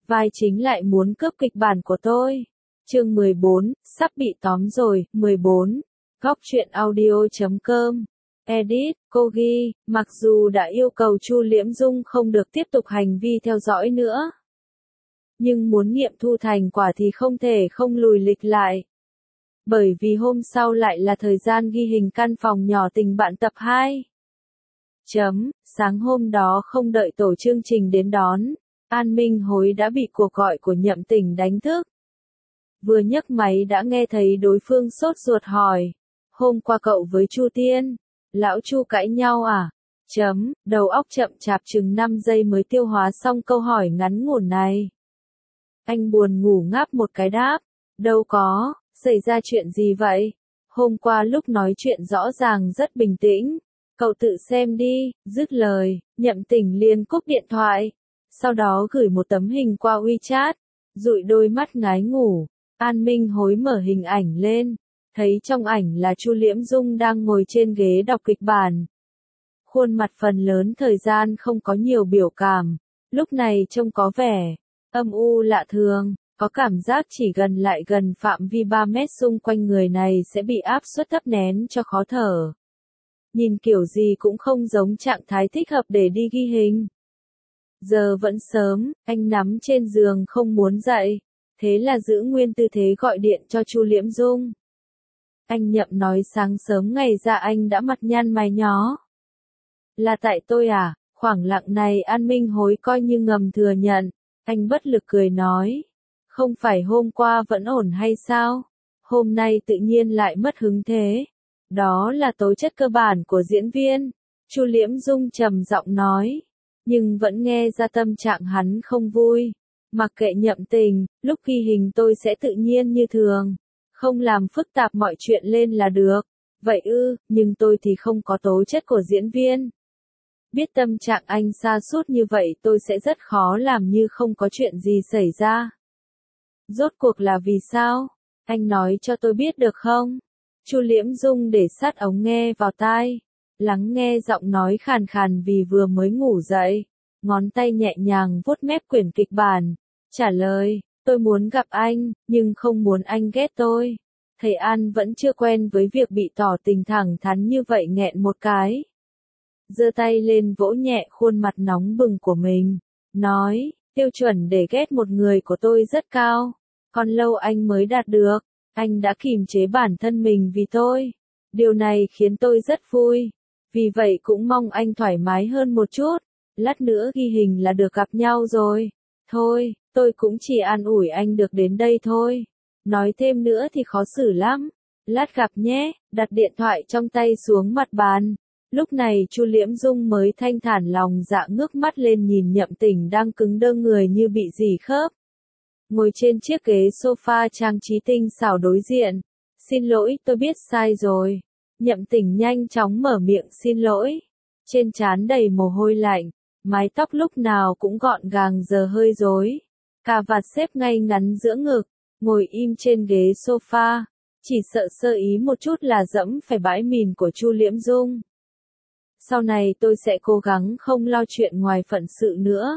vai chính lại muốn cướp kịch bản của tôi. Chương 14, sắp bị tóm rồi, 14. Góc truyện audio.com. Edit, cô ghi, mặc dù đã yêu cầu Chu Liễm Dung không được tiếp tục hành vi theo dõi nữa. Nhưng muốn nghiệm thu thành quả thì không thể không lùi lịch lại. Bởi vì hôm sau lại là thời gian ghi hình căn phòng nhỏ tình bạn tập 2. Sáng hôm đó không đợi tổ chương trình đến đón, An Minh Hối đã bị cuộc gọi của Nhậm Tình đánh thức. Vừa nhấc máy đã nghe thấy đối phương sốt ruột hỏi, hôm qua cậu với Chu Tiên, lão Chu cãi nhau à? Đầu óc chậm chạp chừng 5 giây mới tiêu hóa xong câu hỏi ngắn ngủn này. Anh buồn ngủ ngáp một cái đáp, đâu có, xảy ra chuyện gì vậy? Hôm qua lúc nói chuyện rõ ràng rất bình tĩnh, cậu tự xem đi, dứt lời, Nhậm Tình liền cúp điện thoại, sau đó gửi một tấm hình qua WeChat, dụi đôi mắt ngái ngủ. An Minh Hối mở hình ảnh lên, thấy trong ảnh là Chu Liễm Dung đang ngồi trên ghế đọc kịch bản. Khuôn mặt phần lớn thời gian không có nhiều biểu cảm, lúc này trông có vẻ âm u lạ thường, có cảm giác chỉ gần lại gần phạm vi 3 mét xung quanh người này sẽ bị áp suất thấp nén cho khó thở. Nhìn kiểu gì cũng không giống trạng thái thích hợp để đi ghi hình. Giờ vẫn sớm, anh nằm trên giường không muốn dậy, thế là giữ nguyên tư thế gọi điện cho Chu Liễm Dung. Anh Nhậm nói sáng sớm ngày ra anh đã mặt nhăn mày nhó. Là tại tôi à? Khoảng lặng này An Minh Hối coi như ngầm thừa nhận, anh bất lực cười nói. Không phải hôm qua vẫn ổn hay sao? Hôm nay tự nhiên lại mất hứng thế. Đó là tố chất cơ bản của diễn viên, Chu Liễm Dung trầm giọng nói. Nhưng vẫn nghe ra tâm trạng hắn không vui. Mặc kệ Nhậm Tình, lúc ghi hình tôi sẽ tự nhiên như thường. Không làm phức tạp mọi chuyện lên là được. Vậy nhưng tôi thì không có tố chất của diễn viên. Biết tâm trạng anh sa sút như vậy tôi sẽ rất khó làm như không có chuyện gì xảy ra. Rốt cuộc là vì sao? Anh nói cho tôi biết được không? Chu Liễm Dung để sát ống nghe vào tai, lắng nghe giọng nói khàn khàn vì vừa mới ngủ dậy, ngón tay nhẹ nhàng vuốt mép quyển kịch bản, trả lời, tôi muốn gặp anh, nhưng không muốn anh ghét tôi. Thầy An vẫn chưa quen với việc bị tỏ tình thẳng thắn như vậy nghẹn một cái. Giơ tay lên vỗ nhẹ khuôn mặt nóng bừng của mình, nói, tiêu chuẩn để ghét một người của tôi rất cao, còn lâu anh mới đạt được. Anh đã kìm chế bản thân mình vì tôi. Điều này khiến tôi rất vui. Vì vậy cũng mong anh thoải mái hơn một chút. Lát nữa ghi hình là được gặp nhau rồi. Thôi, tôi cũng chỉ an ủi anh được đến đây thôi. Nói thêm nữa thì khó xử lắm. Lát gặp nhé, đặt điện thoại trong tay xuống mặt bàn. Lúc này Chu Liễm Dung mới thanh thản lòng dạ ngước mắt lên nhìn Nhậm Tình đang cứng đơ người như bị rỉ khớp. Ngồi trên chiếc ghế sofa trang trí tinh xảo đối diện. Xin lỗi, tôi biết sai rồi. Nhậm Tình nhanh chóng mở miệng xin lỗi. Trên trán đầy mồ hôi lạnh, mái tóc lúc nào cũng gọn gàng giờ hơi rối. Cà vạt xếp ngay ngắn giữa ngực, ngồi im trên ghế sofa. Chỉ sợ sơ ý một chút là dẫm phải bãi mìn của Chu Liễm Dung. Sau này tôi sẽ cố gắng không lo chuyện ngoài phận sự nữa.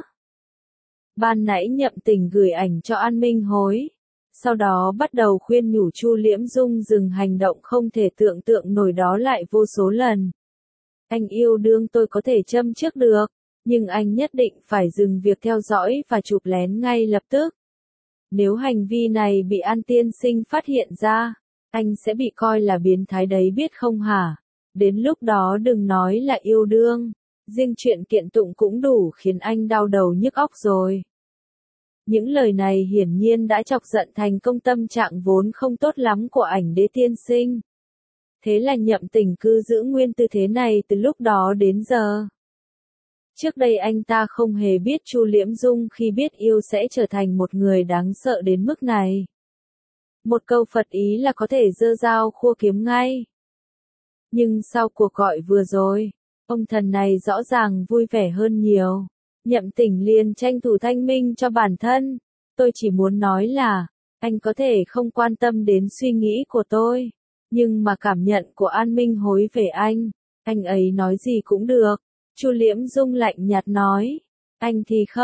Ban nãy Nhậm Tình gửi ảnh cho An Minh Hối. Sau đó bắt đầu khuyên nhủ Chu Liễm Dung dừng hành động không thể tưởng tượng nổi đó lại vô số lần. Anh yêu đương tôi có thể châm trước được, nhưng anh nhất định phải dừng việc theo dõi và chụp lén ngay lập tức. Nếu hành vi này bị An tiên sinh phát hiện ra, anh sẽ bị coi là biến thái đấy biết không hả? Đến lúc đó đừng nói là yêu đương. Riêng chuyện kiện tụng cũng đủ khiến anh đau đầu nhức óc rồi. Những lời này hiển nhiên đã chọc giận thành công tâm trạng vốn không tốt lắm của ảnh đế tiên sinh. Thế là Nhậm Tình cứ giữ nguyên tư thế này từ lúc đó đến giờ. Trước đây anh ta không hề biết Chu Liễm Dung khi biết yêu sẽ trở thành một người đáng sợ đến mức này. Một câu Phật ý là có thể giơ dao khua kiếm ngay. Nhưng sau cuộc gọi vừa rồi, ông thần này rõ ràng vui vẻ hơn nhiều. Nhậm Tình liền tranh thủ thanh minh cho bản thân. Tôi chỉ muốn nói là, anh có thể không quan tâm đến suy nghĩ của tôi. Nhưng mà cảm nhận của An Minh Hối về anh ấy nói gì cũng được. Chu Liễm Dung lạnh nhạt nói. Anh thì không,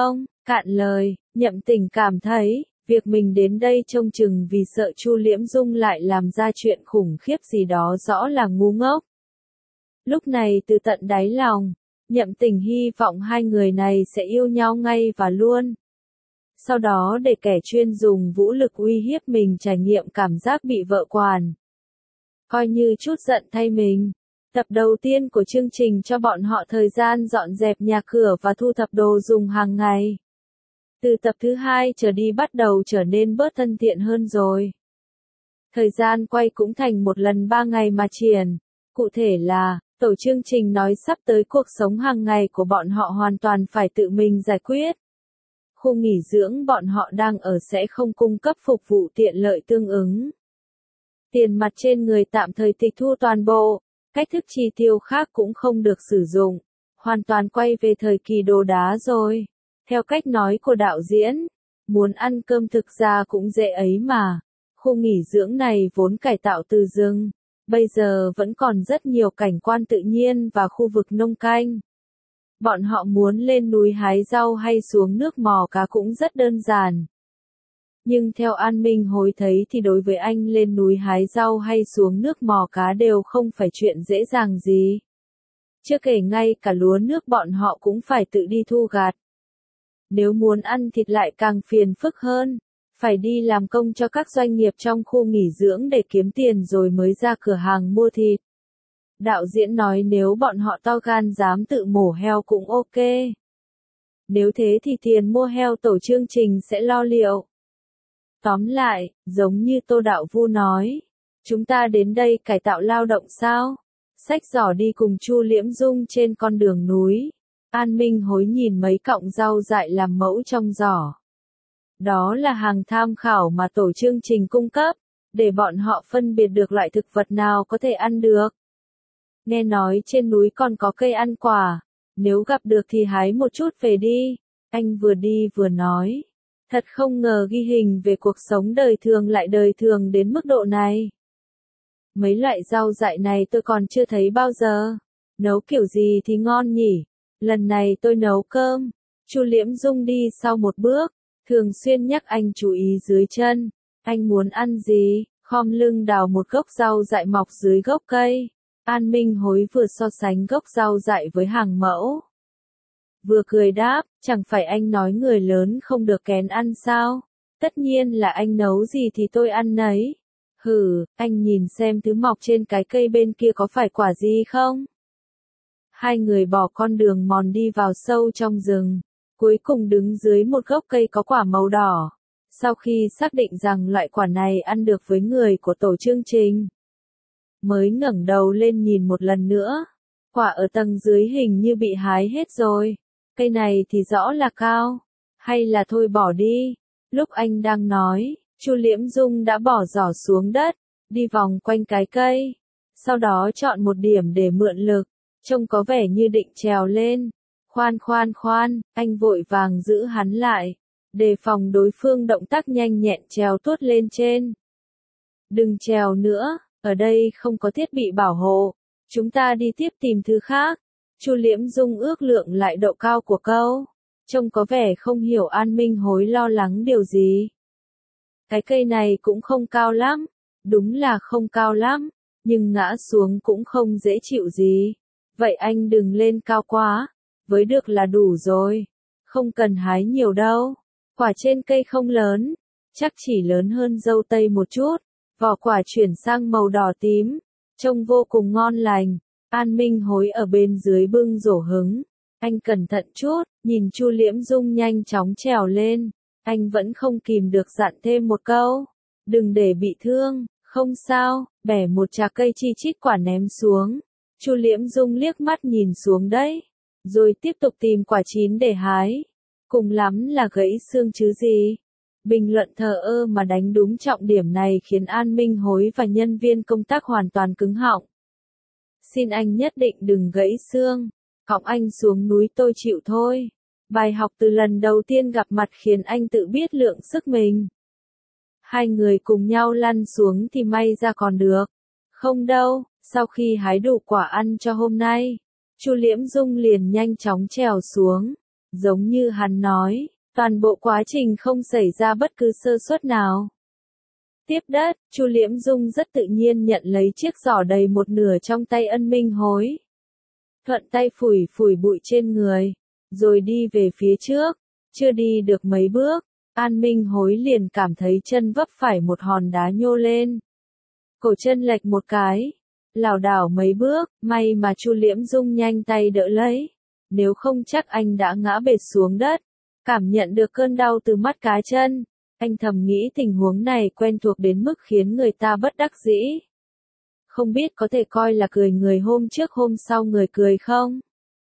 Cạn lời, Nhậm Tình cảm thấy, việc mình đến đây trông chừng vì sợ Chu Liễm Dung lại làm ra chuyện khủng khiếp gì đó rõ là ngu ngốc. Lúc này từ tận đáy lòng, Nhậm Tình hy vọng hai người này sẽ yêu nhau ngay và luôn. Sau đó để kẻ chuyên dùng vũ lực uy hiếp mình trải nghiệm cảm giác bị vợ quản. Coi như chút giận thay mình. Tập đầu tiên của chương trình cho bọn họ thời gian dọn dẹp nhà cửa và thu thập đồ dùng hàng ngày. Từ tập thứ 2 trở đi bắt đầu trở nên bớt thân thiện hơn rồi. Thời gian quay cũng thành một lần 3 ngày mà triển. Cụ thể là, tổ chương trình nói sắp tới cuộc sống hàng ngày của bọn họ hoàn toàn phải tự mình giải quyết. Khu nghỉ dưỡng bọn họ đang ở sẽ không cung cấp phục vụ tiện lợi tương ứng. Tiền mặt trên người tạm thời tịch thu toàn bộ, cách thức chi tiêu khác cũng không được sử dụng. Hoàn toàn quay về thời kỳ đồ đá rồi. Theo cách nói của đạo diễn, muốn ăn cơm thực ra cũng dễ ấy mà. Khu nghỉ dưỡng này vốn cải tạo từ rừng, bây giờ vẫn còn rất nhiều cảnh quan tự nhiên và khu vực nông canh. Bọn họ muốn lên núi hái rau hay xuống nước mò cá cũng rất đơn giản. Nhưng theo An Minh Hối thấy thì đối với anh lên núi hái rau hay xuống nước mò cá đều không phải chuyện dễ dàng gì. Chưa kể ngay cả lúa nước bọn họ cũng phải tự đi thu gặt. Nếu muốn ăn thịt lại càng phiền phức hơn, phải đi làm công cho các doanh nghiệp trong khu nghỉ dưỡng để kiếm tiền rồi mới ra cửa hàng mua thịt. Đạo diễn nói nếu bọn họ to gan dám tự mổ heo cũng ok. Nếu thế thì tiền mua heo tổ chương trình sẽ lo liệu. Tóm lại, giống như Tô Đạo Vu nói, chúng ta đến đây cải tạo lao động sao? Xách giỏ đi cùng Chu Liễm Dung trên con đường núi. An Minh Hối nhìn mấy cọng rau dại làm mẫu trong giỏ. Đó là hàng tham khảo mà tổ chương trình cung cấp, để bọn họ phân biệt được loại thực vật nào có thể ăn được. Nghe nói trên núi còn có cây ăn quả, nếu gặp được thì hái một chút về đi. Anh vừa đi vừa nói. Thật không ngờ ghi hình về cuộc sống đời thường lại đời thường đến mức độ này. Mấy loại rau dại này tôi còn chưa thấy bao giờ. Nấu kiểu gì thì ngon nhỉ? Lần này tôi nấu cơm. Chu Liễm Dung đi sau một bước, thường xuyên nhắc anh chú ý dưới chân. Anh muốn ăn gì? Khom lưng đào một gốc rau dại mọc dưới gốc cây. An Minh Hối vừa so sánh gốc rau dại với hàng mẫu. Vừa cười đáp, chẳng phải anh nói người lớn không được kén ăn sao? Tất nhiên là anh nấu gì thì tôi ăn nấy. Hừ, anh nhìn xem thứ mọc trên cái cây bên kia có phải quả gì không? Hai người bỏ con đường mòn đi vào sâu trong rừng, cuối cùng đứng dưới một gốc cây có quả màu đỏ. Sau khi xác định rằng loại quả này ăn được với người của tổ chương trình, mới ngẩng đầu lên nhìn một lần nữa. Quả ở tầng dưới hình như bị hái hết rồi. Cây này thì rõ là cao. Hay là thôi bỏ đi. Lúc anh đang nói, Chu Liễm Dung đã bỏ giỏ xuống đất, đi vòng quanh cái cây. Sau đó chọn một điểm để mượn lực, trông có vẻ như định trèo lên. Khoan, anh vội vàng giữ hắn lại, đề phòng đối phương động tác nhanh nhẹn trèo tuốt lên trên. Đừng trèo nữa, ở đây không có thiết bị bảo hộ. Chúng ta đi tiếp tìm thứ khác. Chu Liễm Dung ước lượng lại độ cao của câu. Trông có vẻ không hiểu An Minh Hối lo lắng điều gì. Cái cây này cũng không cao lắm. Đúng là không cao lắm. Nhưng ngã xuống cũng không dễ chịu gì. Vậy anh đừng lên cao quá. Với được là đủ rồi. Không cần hái nhiều đâu. Quả trên cây không lớn. Chắc chỉ lớn hơn dâu tây một chút. Vỏ quả chuyển sang màu đỏ tím. Trông vô cùng ngon lành. An Minh Hối ở bên dưới bưng rổ hứng. Anh cẩn thận chút, nhìn Chu Liễm Dung nhanh chóng trèo lên. Anh vẫn không kìm được dặn thêm một câu. Đừng để bị thương, không sao, bẻ một chạc cây chi chít quả ném xuống. Chu Liễm Dung liếc mắt nhìn xuống đấy. Rồi tiếp tục tìm quả chín để hái. Cùng lắm là gãy xương chứ gì. Bình luận thờ ơ mà đánh đúng trọng điểm này khiến An Minh Hối và nhân viên công tác hoàn toàn cứng họng. Xin anh nhất định đừng gãy xương. Cõng anh xuống núi tôi chịu thôi. Bài học từ lần đầu tiên gặp mặt khiến anh tự biết lượng sức mình. Hai người cùng nhau lăn xuống thì may ra còn được. Không đâu, sau khi hái đủ quả ăn cho hôm nay, Chu Liễm Dung liền nhanh chóng trèo xuống. Giống như hắn nói, Toàn bộ quá trình không xảy ra bất cứ sơ suất nào. Tiếp đất, Chu Liễm Dung rất tự nhiên nhận lấy chiếc giỏ đầy một nửa trong tay Ân Minh Hối. Thuận tay phủi phủi bụi trên người, rồi đi về phía trước. Chưa đi được mấy bước, An Minh Hối liền cảm thấy chân vấp phải một hòn đá nhô lên. Cổ chân lệch một cái, lảo đảo mấy bước, may mà Chu Liễm Dung nhanh tay đỡ lấy. Nếu không chắc anh đã ngã bệt xuống đất. Cảm nhận được cơn đau từ mắt cá chân, anh thầm nghĩ tình huống này quen thuộc đến mức khiến người ta bất đắc dĩ. Không biết có thể coi là cười người hôm trước hôm sau người cười không?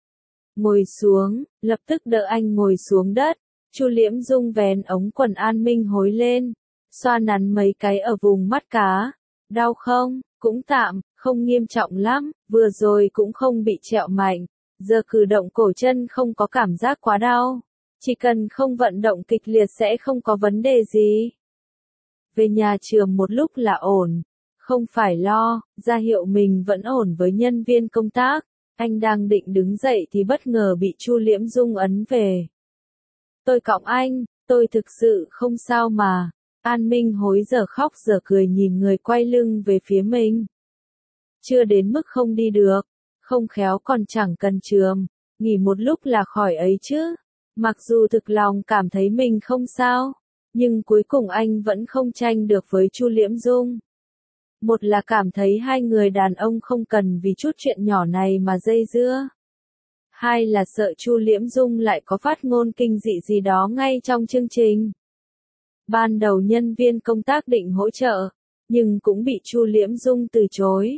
Ngồi xuống, lập tức đỡ anh ngồi xuống đất. Chu Liễm Dung vén ống quần An Minh Hối lên, xoa nắn mấy cái ở vùng mắt cá. Đau không? Cũng tạm, không nghiêm trọng lắm, vừa rồi cũng không bị trẹo mạnh. Giờ cử động cổ chân không có cảm giác quá đau. Chỉ cần không vận động kịch liệt sẽ không có vấn đề gì. Về nhà trường một lúc là ổn. Không phải lo, ra hiệu mình vẫn ổn với nhân viên công tác. Anh đang định đứng dậy thì bất ngờ bị Chu Liễm Dung ấn về. Tôi cõng anh, tôi thực sự không sao mà. An Minh Hối giờ khóc giờ cười nhìn người quay lưng về phía mình. Chưa đến mức không đi được, không khéo còn chẳng cần chườm, nghỉ một lúc là khỏi ấy chứ. Mặc dù thực lòng cảm thấy mình không sao, nhưng cuối cùng anh vẫn không tranh được với Chu Liễm Dung. Một là cảm thấy hai người đàn ông không cần vì chút chuyện nhỏ này mà dây dưa. Hai là sợ Chu Liễm Dung lại có phát ngôn kinh dị gì đó ngay trong chương trình. Ban đầu nhân viên công tác định hỗ trợ, nhưng cũng bị Chu Liễm Dung từ chối.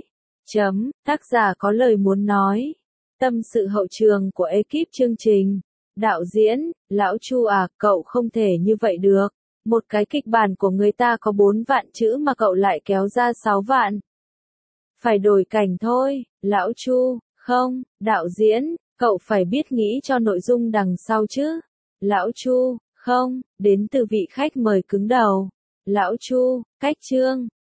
Tác giả có lời muốn nói. Tâm sự hậu trường của ekip chương trình. Đạo diễn, lão Chu à, cậu không thể như vậy được. Một cái kịch bản của người ta có 4 vạn chữ mà cậu lại kéo ra 6 vạn. Phải đổi cảnh thôi, lão Chu. Không, đạo diễn, cậu phải biết nghĩ cho nội dung đằng sau chứ. Lão Chu, không, đến từ vị khách mời cứng đầu. Lão Chu, cách chương.